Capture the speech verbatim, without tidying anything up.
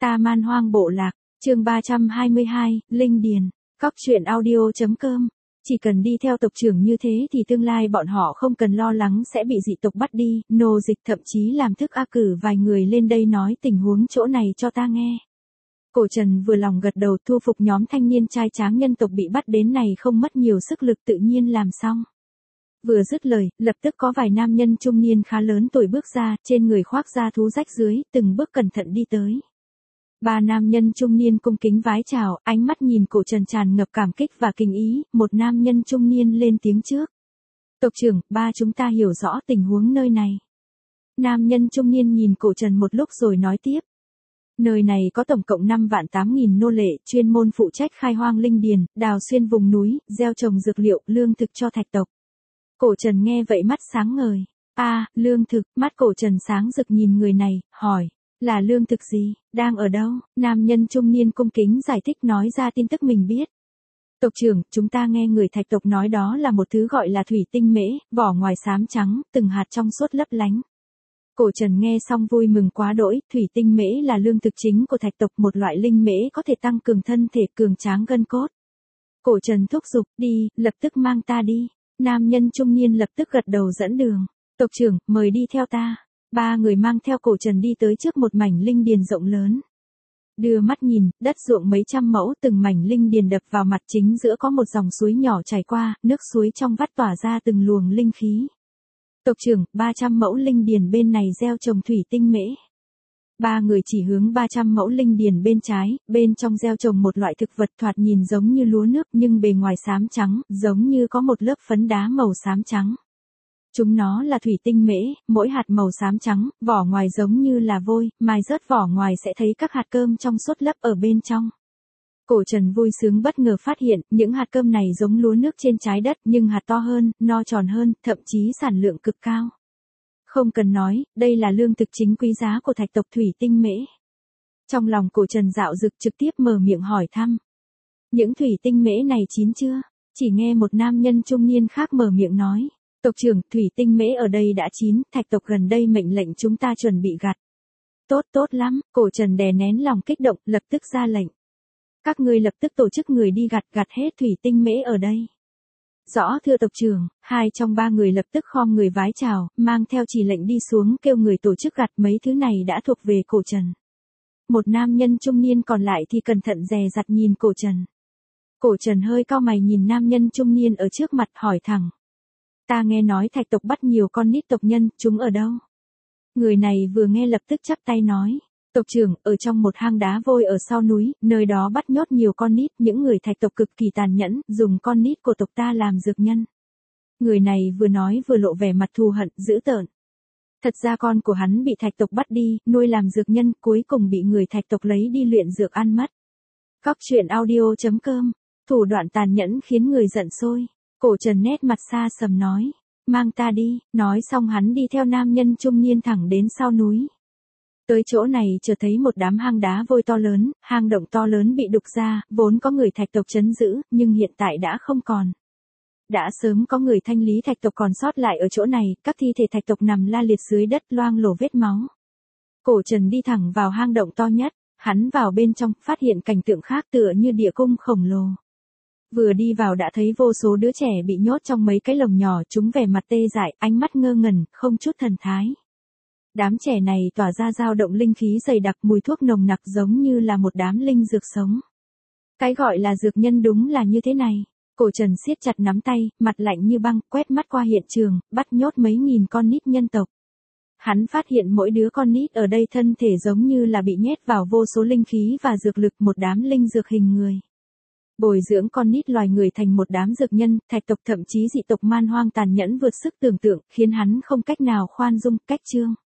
Ta Man Hoang Bộ Lạc, chương ba trăm hai mươi hai, Linh Điền, Cóc truyện audio.com. Chỉ cần đi theo tộc trưởng như thế thì tương lai bọn họ không cần lo lắng sẽ bị dị tộc bắt đi, nô dịch thậm chí làm thức A cử vài người lên đây nói tình huống chỗ này cho ta nghe. Cổ Trần vừa lòng gật đầu, thu phục nhóm thanh niên trai tráng nhân tộc bị bắt đến này không mất nhiều sức lực tự nhiên làm xong. Vừa dứt lời, lập tức có vài nam nhân trung niên khá lớn tuổi bước ra, trên người khoác da thú rách dưới, từng bước cẩn thận đi tới. Ba nam nhân trung niên cung kính vái chào, ánh mắt nhìn Cổ Trần tràn ngập cảm kích và kinh ý, một nam nhân trung niên lên tiếng trước. Tộc trưởng, ba chúng ta hiểu rõ tình huống nơi này. Nam nhân trung niên nhìn Cổ Trần một lúc rồi nói tiếp. Nơi này có tổng cộng năm vạn tám nghìn nô lệ, chuyên môn phụ trách khai hoang linh điền, đào xuyên vùng núi, gieo trồng dược liệu, lương thực cho thạch tộc. Cổ Trần nghe vậy mắt sáng ngời. A, à, lương thực, mắt Cổ Trần sáng rực nhìn người này, hỏi. Là lương thực gì, đang ở đâu? Nam nhân trung niên cung kính giải thích nói ra tin tức mình biết. Tộc trưởng, chúng ta nghe người thạch tộc nói đó là một thứ gọi là thủy tinh mễ, vỏ ngoài xám trắng, từng hạt trong suốt lấp lánh. Cổ Trần nghe xong vui mừng quá đỗi, thủy tinh mễ là lương thực chính của thạch tộc, một loại linh mễ có thể tăng cường thân thể, cường tráng gân cốt. Cổ Trần thúc giục, đi, lập tức mang ta đi. Nam nhân trung niên lập tức gật đầu dẫn đường. Tộc trưởng, mời đi theo ta. Ba người mang theo Cổ Trần đi tới trước một mảnh linh điền rộng lớn. Đưa mắt nhìn, đất ruộng mấy trăm mẫu, từng mảnh linh điền đập vào mặt, chính giữa có một dòng suối nhỏ chảy qua, nước suối trong vắt tỏa ra từng luồng linh khí. Tộc trưởng, ba trăm mẫu linh điền bên này gieo trồng thủy tinh mễ. Ba người chỉ hướng ba trăm mẫu linh điền bên trái, bên trong gieo trồng một loại thực vật thoạt nhìn giống như lúa nước nhưng bề ngoài xám trắng, giống như có một lớp phấn đá màu xám trắng. Chúng nó là thủy tinh mễ, mỗi hạt màu xám trắng, vỏ ngoài giống như là vôi, mài rớt vỏ ngoài sẽ thấy các hạt cơm trong suốt lấp ở bên trong. Cổ Trần vui sướng bất ngờ phát hiện, những hạt cơm này giống lúa nước trên trái đất nhưng hạt to hơn, no tròn hơn, thậm chí sản lượng cực cao. Không cần nói, đây là lương thực chính quý giá của thạch tộc thủy tinh mễ. Trong lòng Cổ Trần dạo dực trực tiếp mở miệng hỏi thăm. Những thủy tinh mễ này chín chưa? Chỉ nghe một nam nhân trung niên khác mở miệng nói. Tộc trưởng, thủy tinh mễ ở đây đã chín, thạch tộc gần đây mệnh lệnh chúng ta chuẩn bị gặt. Tốt tốt lắm, Cổ Trần đè nén lòng kích động, lập tức ra lệnh. Các ngươi lập tức tổ chức người đi gặt gặt hết thủy tinh mễ ở đây. Rõ thưa tộc trưởng, hai trong ba người lập tức khom người vái chào, mang theo chỉ lệnh đi xuống kêu người tổ chức gặt mấy thứ này đã thuộc về Cổ Trần. Một nam nhân trung niên còn lại thì cẩn thận dè dặt nhìn Cổ Trần. Cổ Trần hơi cau mày nhìn nam nhân trung niên ở trước mặt hỏi thẳng. Ta nghe nói thạch tộc bắt nhiều con nít tộc nhân, chúng ở đâu? Người này vừa nghe lập tức chắp tay nói. Tộc trưởng, ở trong một hang đá vôi ở sau núi, nơi đó bắt nhốt nhiều con nít, những người thạch tộc cực kỳ tàn nhẫn, dùng con nít của tộc ta làm dược nhân. Người này vừa nói vừa lộ vẻ mặt thù hận, dữ tợn. Thật ra con của hắn bị thạch tộc bắt đi, nuôi làm dược nhân, cuối cùng bị người thạch tộc lấy đi luyện dược ăn mất. Cóc truyện audio.com, thủ đoạn tàn nhẫn khiến người giận sôi. Cổ Trần nét mặt xa sầm nói, mang ta đi, nói xong hắn đi theo nam nhân trung niên thẳng đến sau núi. Tới chỗ này chợt thấy một đám hang đá vôi to lớn, hang động to lớn bị đục ra, vốn có người thạch tộc trấn giữ, nhưng hiện tại đã không còn. Đã sớm có người thanh lý thạch tộc còn sót lại ở chỗ này, các thi thể thạch tộc nằm la liệt dưới đất loang lổ vết máu. Cổ Trần đi thẳng vào hang động to nhất, hắn vào bên trong, phát hiện cảnh tượng khác tựa như địa cung khổng lồ. Vừa đi vào đã thấy vô số đứa trẻ bị nhốt trong mấy cái lồng nhỏ, chúng vẻ mặt tê dại, ánh mắt ngơ ngẩn, không chút thần thái. Đám trẻ này tỏa ra dao động linh khí dày đặc, mùi thuốc nồng nặc giống như là một đám linh dược sống. Cái gọi là dược nhân đúng là như thế này. Cổ Trần siết chặt nắm tay, mặt lạnh như băng, quét mắt qua hiện trường, bắt nhốt mấy nghìn con nít nhân tộc. Hắn phát hiện mỗi đứa con nít ở đây thân thể giống như là bị nhét vào vô số linh khí và dược lực, một đám linh dược hình người. Bồi dưỡng con nít loài người thành một đám dược nhân, thạch tộc thậm chí dị tộc man hoang tàn nhẫn vượt sức tưởng tượng, khiến hắn không cách nào khoan dung, cách trương.